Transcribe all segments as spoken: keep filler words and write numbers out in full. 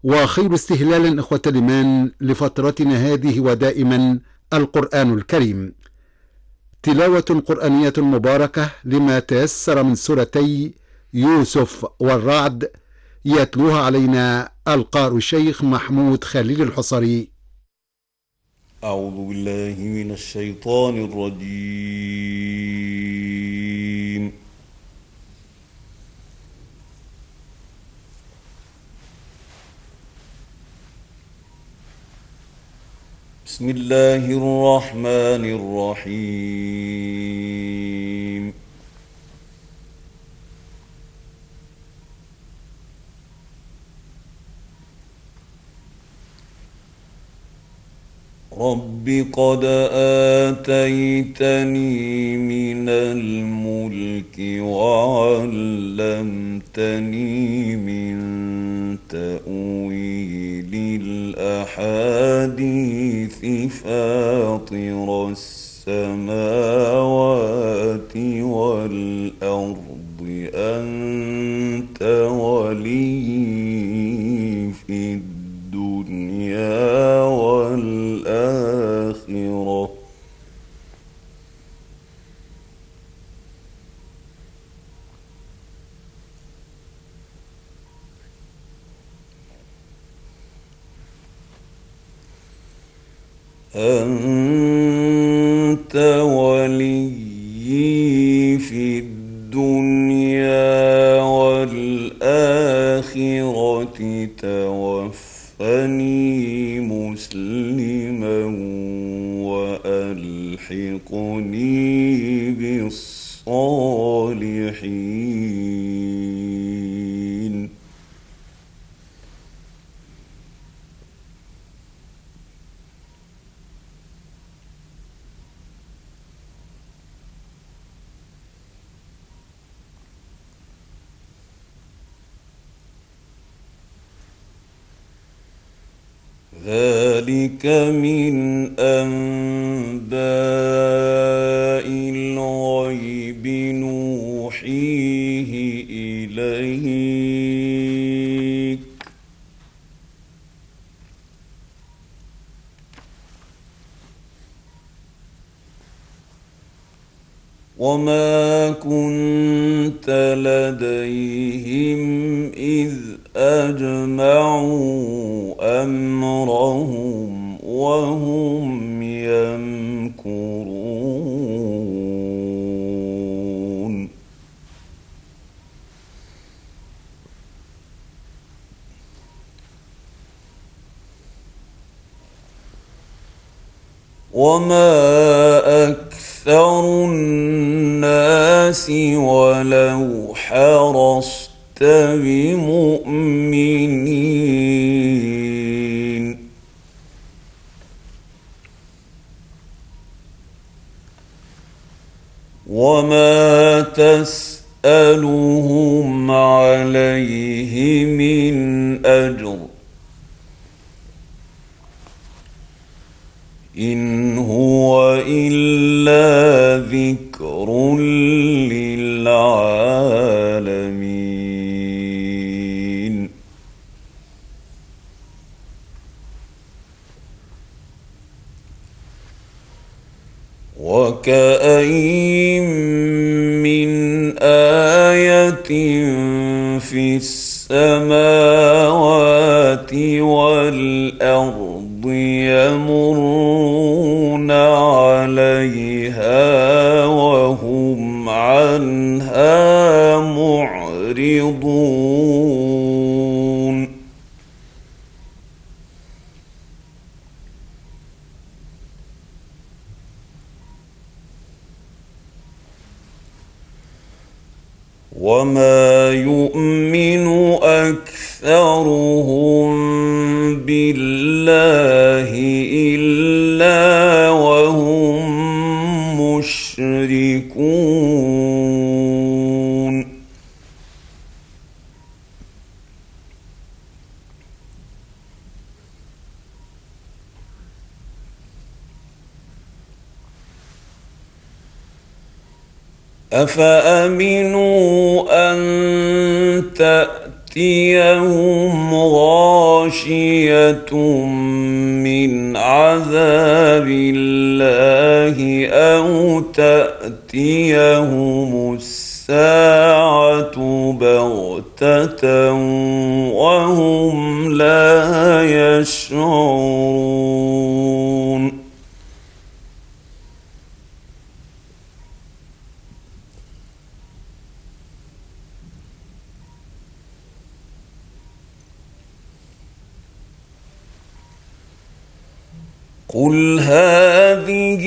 وخير استهلال إخوة الإيمان لفترتنا هذه ودائما القرآن الكريم، تلاوة قرآنية مباركة لما تيسر من سورتي يوسف والرعد، يتلوها علينا القارئ الشيخ محمود خليل الحصري. أعوذ بالله من الشيطان الرجيم. بسم الله الرحمن الرحيم. رب قد آتيتني من الملك وعلمتني من تأويل الأحاديث فاطر السماوات والأرض أنت ولي في الدنيا والآخرة أنت ولي في الدنيا والآخرة توفني مسلما وألحقني بالصالحين. ذلك من أنباء الغيب نوحيه إليك وما كنت لديهم إذ أجمعوا أمرهم وهم يمكرون. وما أكثر الناس ولو حرصت بمؤمنين. وما تسألهم عليه من أجر إن هو إلا ذكر للعالمين. وكأين من آية في السماوات والأرض يمرون عليها وهم عنها معرضون. وما يؤمن أكثرهم بالله إلا وهم مشركون. أفأمنوا أن تأتيهم غاشية خاشية من عذاب الله أو تأتيهم الساعة بغتة وهم لا يشعرون قل هذه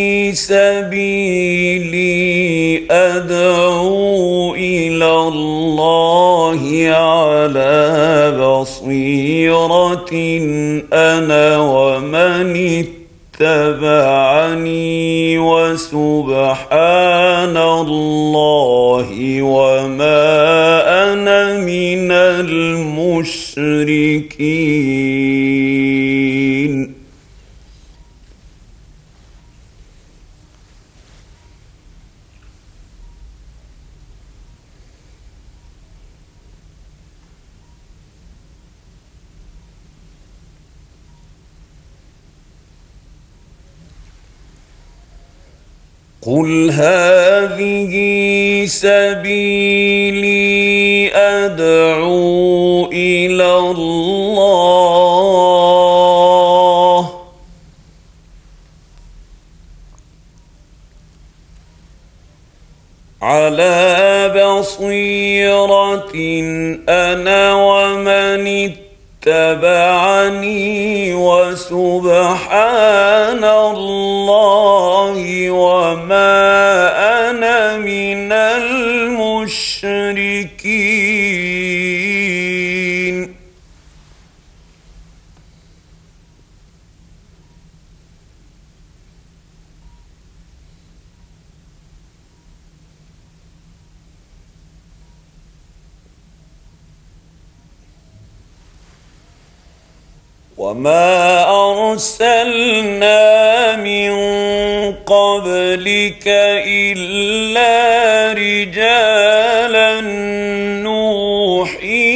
سبيلي أدعو إلى الله على بصيرة أنا ومن اتبعني وسبحان الله وما أنا من المشركين قل هذه سبيلي أدعو إلى الله على بصيرة أنا ومن اتبعني وسبحان الله وما أنا من المشركين وما أرسلنا من قبلك إلا رجالا نوحي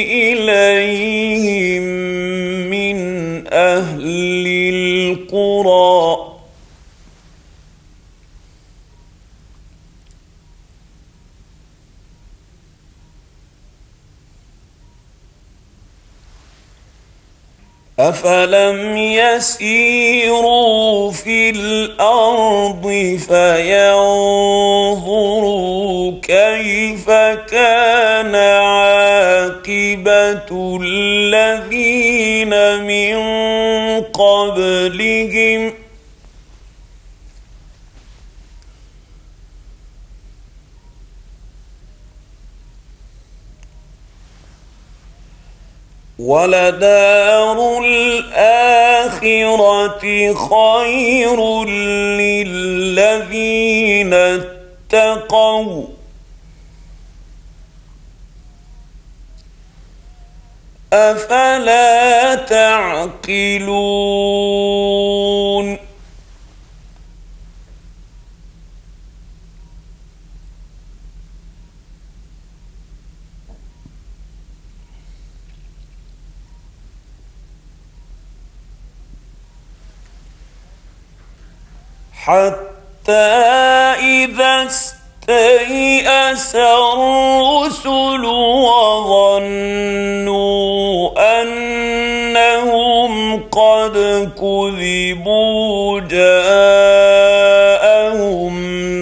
إليهم من أهل القرى أفلم يسيروا في الأرض فينظروا كيف كان عاقبة الذين من قبلهم ولدار الآخرة خير للذين اتقوا أفلا تعقلون حتى إذا استيأس الرسل وظنوا أنهم قد كذبوا جاءهم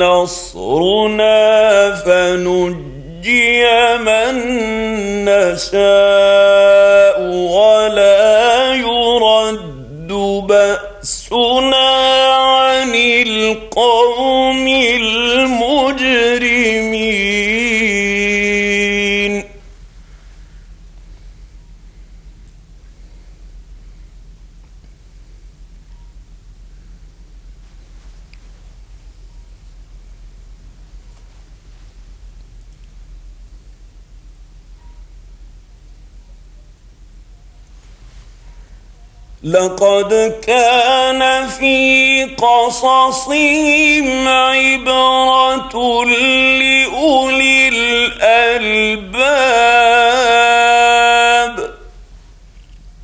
نصرنا فنجي من نشاء ولا يرد بأسنا عن القوم المجرمين لقد كان في قصصهم عبرة لأولي الألباب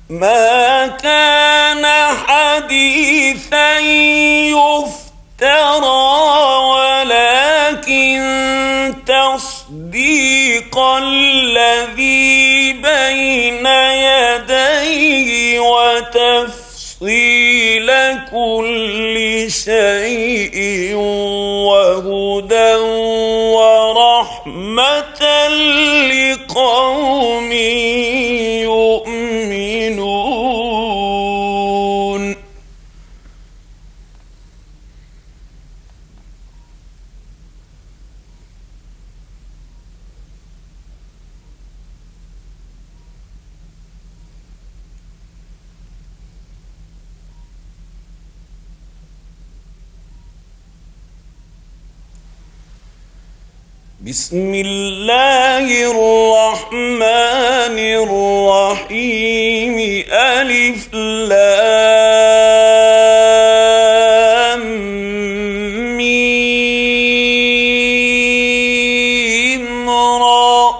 ما كان حديثا يفترى ولكن تصديق الذي بين يديه وتفصيل كل شيء وهدى ورحمة لقوم يؤمنون. بسم الله الرحمن الرحيم. ألف لام ميم را.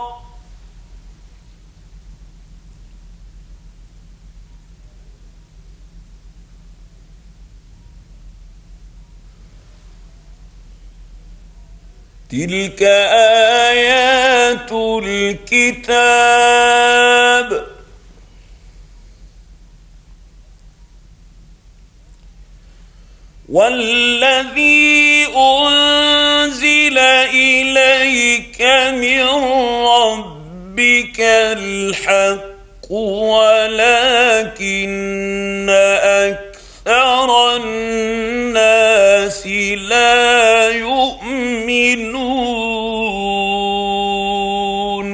تلك آيات الكتاب والذي أنزل إليك من ربك الحق ولكن أكثر الناس لا يؤمنون.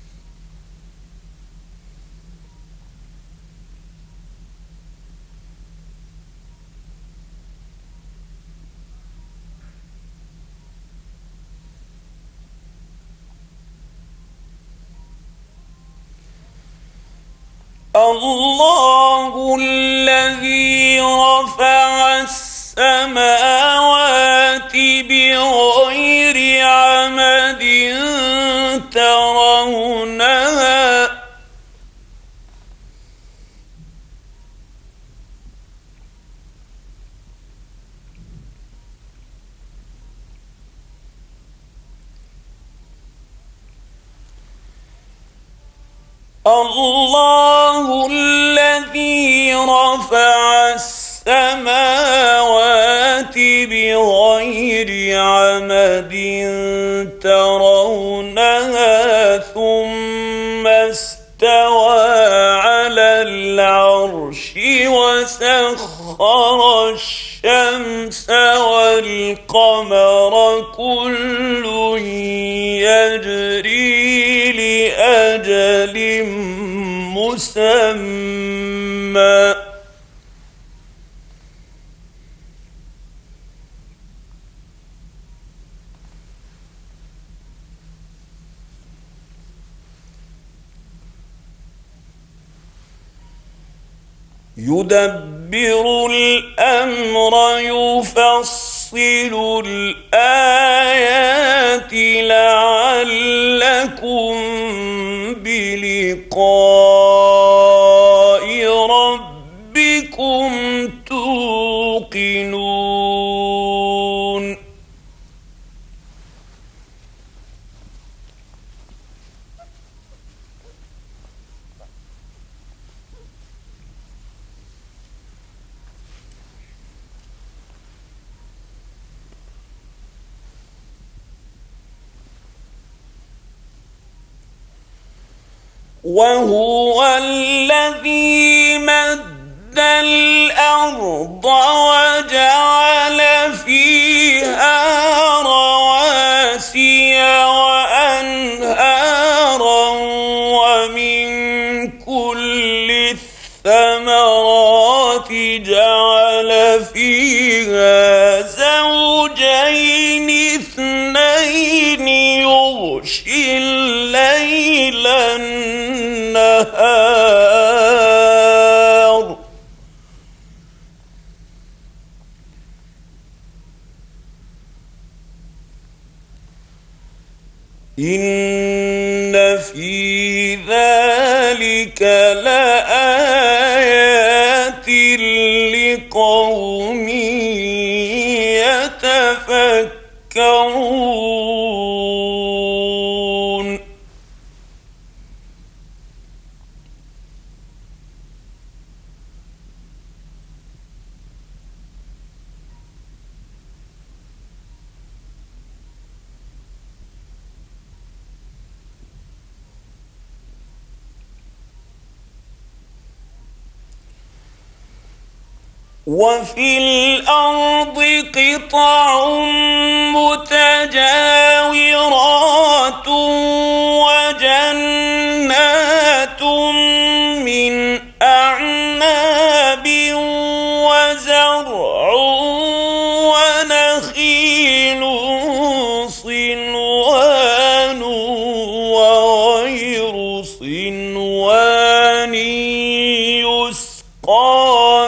الله الذي رفع السماوات بغير عمد ترونها الله الذي رفع السماوات بغير عمد ترونها ثم استوى على العرش وسخر الشمس والقمر كل يجري لأجل مسمى يدبر الأمر يفصل الآيات لعلكم بلقاء ربكم توقنون. وهو الذي مد الأرض وجعل فيها رواسي وأنهارا ومن كل الثمرات جعل فيها زوجين اثنين يغشي الليل النهار إن في ذلك لآية يتفكرون وفي الأرض قطع متجاورات وجنات من أعناب وزرع ونخيل صنوان وغير صنوان يسقى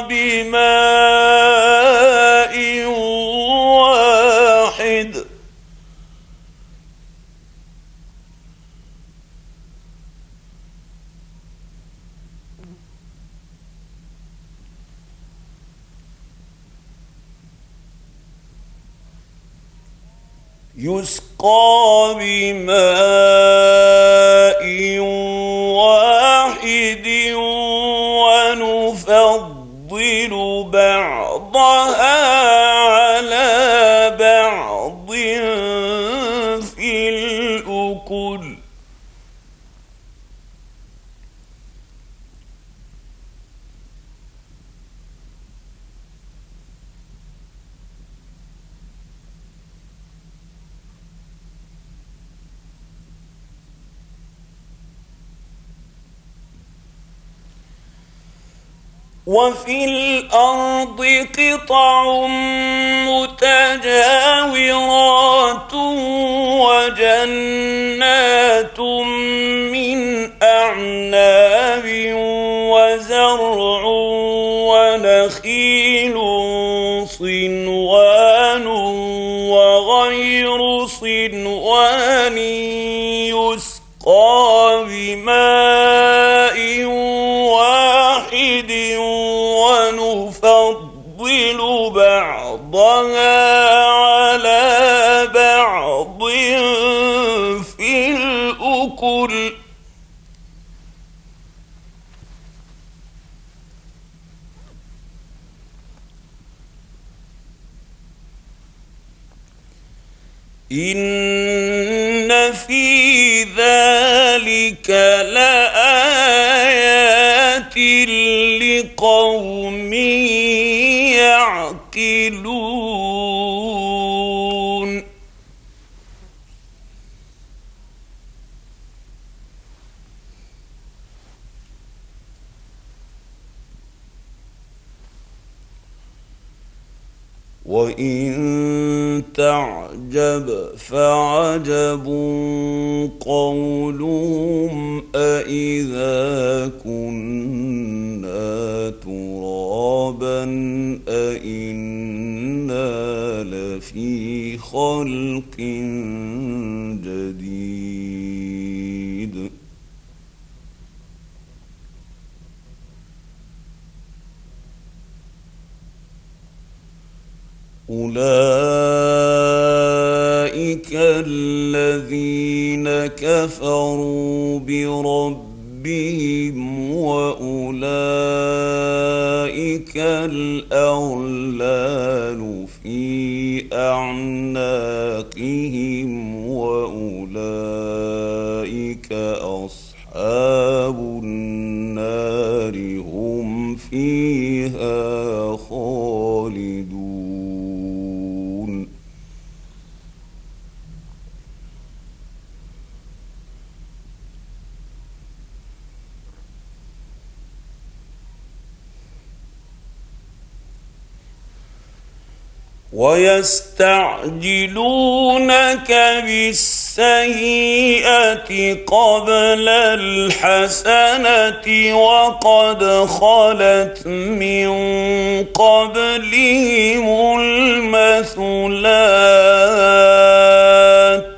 بماء واحد يسقى بماء واحد ونفضل بعضها على بعض في الأكل وفي الأرض قطع متجاورات وجنات من أعناب وزرع ونخيل صنوان وغير صنوان يسقى بماء واحد ونفضل بعضها على بعض في الأكل إن في ذلك لآيات لقوم يعقلون وإن تعجب فعجب قولهم أإذا كنا ترابا أإنا لفي خلق جديد أولئك الذين كفروا بربهم وأولئك الأغلال في أعناقهم وأولئك أصحاب النار هم فيها خالدون ويستعجلونك بالسيئة قبل الحسنة وقد خلت من قبلهم المثلات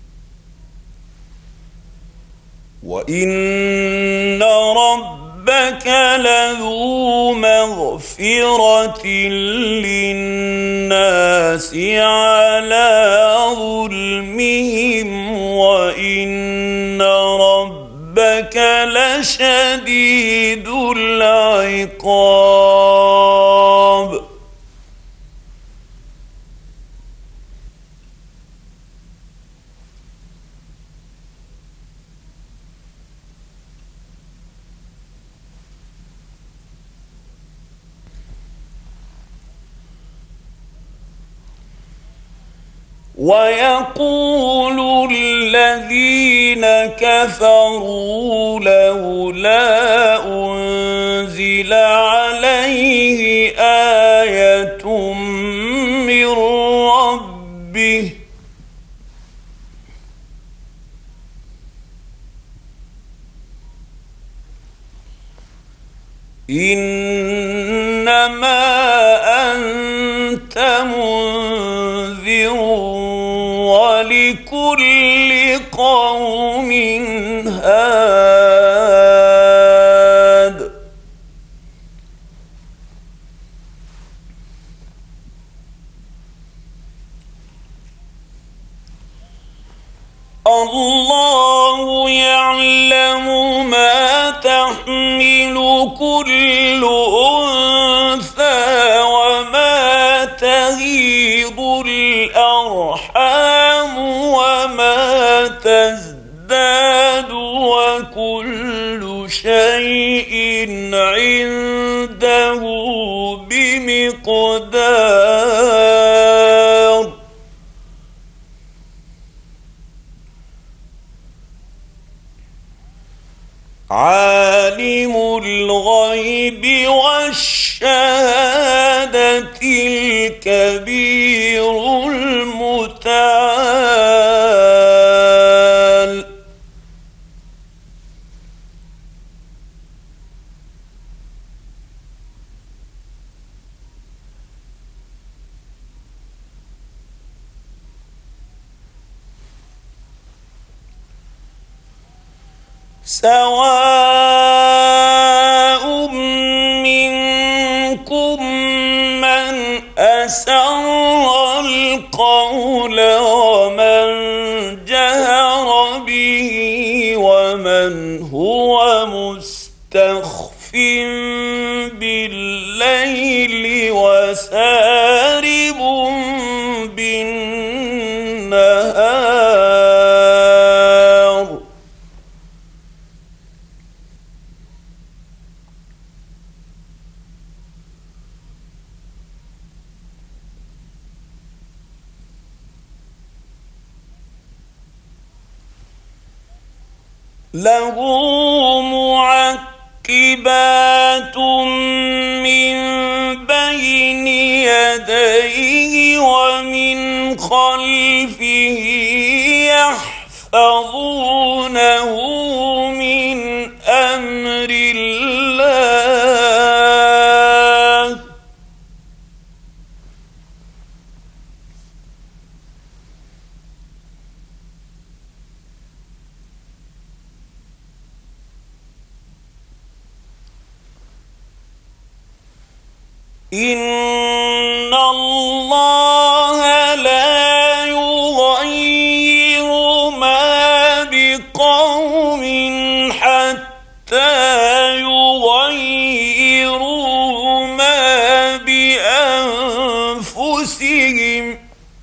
وإن ربك ربك لذو مغفرة للناس على ظلمهم وإن ربك لشديد العقاب. ويقول الذين كفروا لولا أنزل عليه آية من ربه إنما أنت منذر ولكل قوم هاد. الله يعلم ما تحمل كل أنثى وما تغيض الأرحام وما تزداد وكل شيء عنده بمقدار. عالم الغيب والشهادة الكبير المتعال. سواء منكم من أسر القول ومن جهر به ومن هو مستخف بالليل وسارب بالنهار. له معقبات من بين يديه ومن خلفه يحفظونه من أمر الله. إن الله لا يغير ما بقوم حتى يغيروا ما بأنفسهم.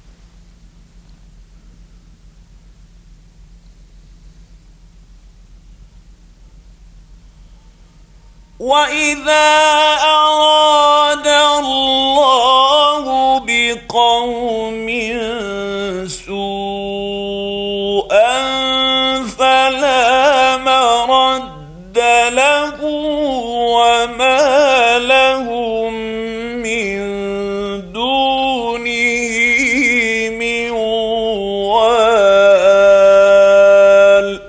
وإذا أراد الله بقوم سوءا فلا مرد له وما لهم من دونه من وال.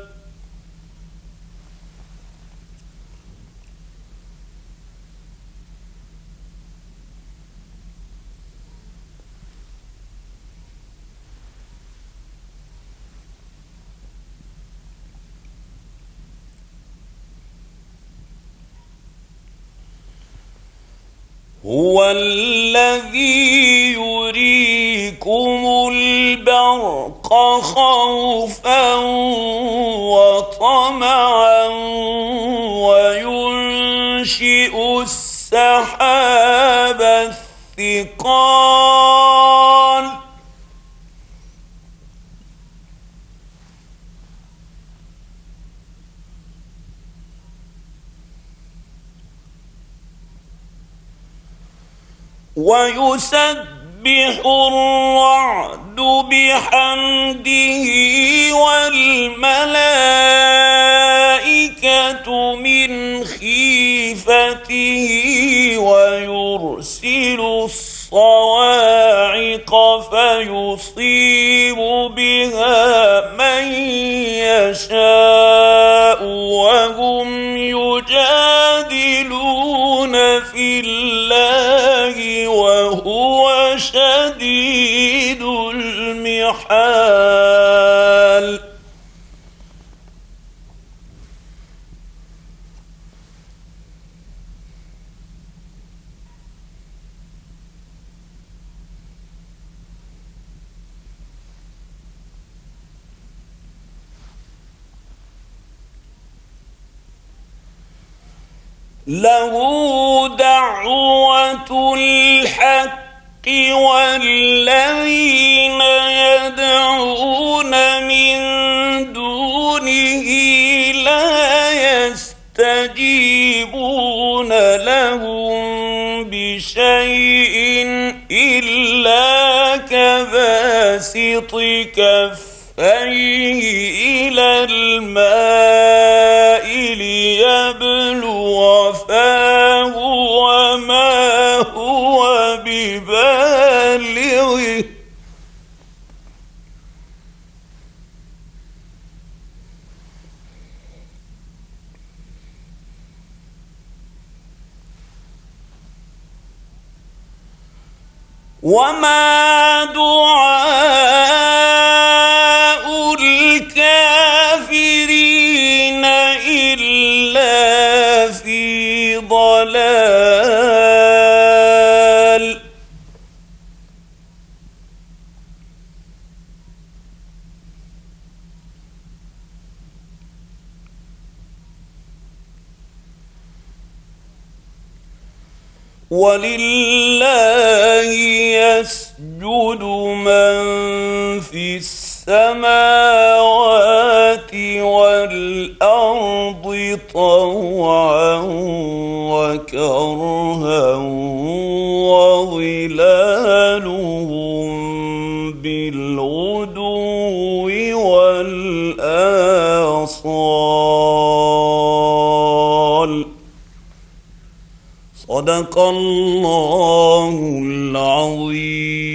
هو الذي يريكم البرق خوفا وطمعا وينشئ السحاب الثقال ويسبح الرعد بحمده والملائكة من خيفته ويرسل الصواعق فيصيب بها من يشاء وهم يجادلون في الله وهو شديد المحال له دعوة الحق والذين يدعون من دونه لا يستجيبون لهم بشيء إلا كباسط كفيه إلى الماء ليبلغ فاه وما هو ببالغه وما دعاء الكافرين إلا في ضلال ولله يسجد من في السماوات والأرض طوعا وكرها وظلالهم بالغدو والآصال صدق الله العظيم.